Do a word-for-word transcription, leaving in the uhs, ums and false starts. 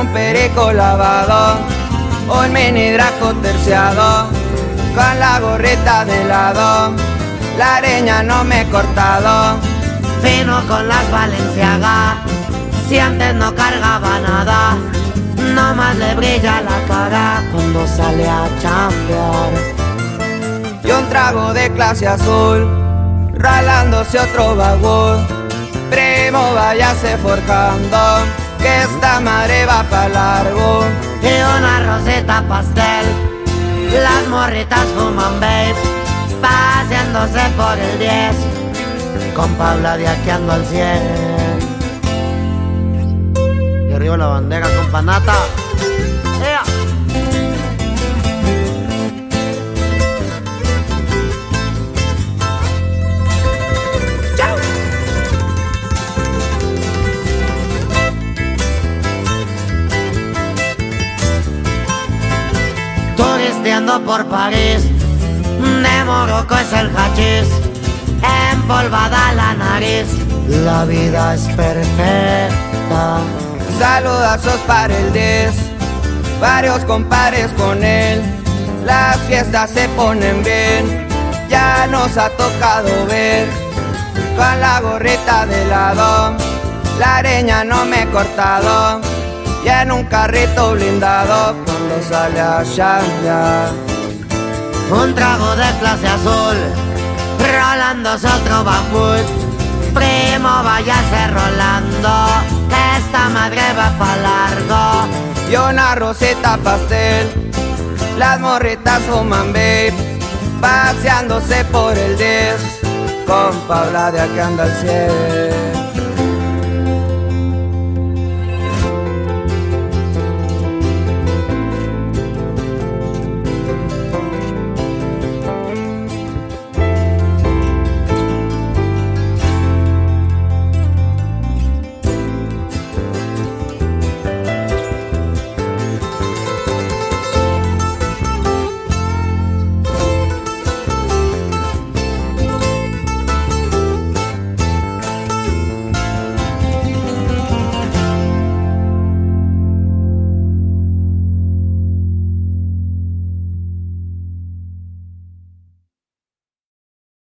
un perico lavado, un mini draco terciado, con la gorrita de lado, la areña no me he cortado. Fino con las Balenciaga, si antes no cargaba nada, nomás le brilla la cara cuando sale a chambear. Y un trago de clase azul, ralándose otro baúl. Primo, váyase forjando, que esta madre va pa' largo. Y una rosita pastel, las morritas fuman babe, paseándose por el diez, con Paula diaqueando al cien. Y arriba la bandera con panata. ¡Ea! ¡Chao! Turisteando por París, de Morocco es el hachís, empolvada la nariz, la vida es perfecta. Saludazos para el diez, varios compares con él. Las fiestas se ponen bien, ya nos ha tocado ver. Con la gorrita de lado, la areña no me he cortado. Y en un carrito blindado, cuando sale a chambear. Un trago de clase azul, rolándose otro bambú. Primo, váyase rolando, que esta madre va pa' largo. Y una rosita pastel, las morritas fuman babe, paseándose por el diez, con Paula de acá anda al cielo.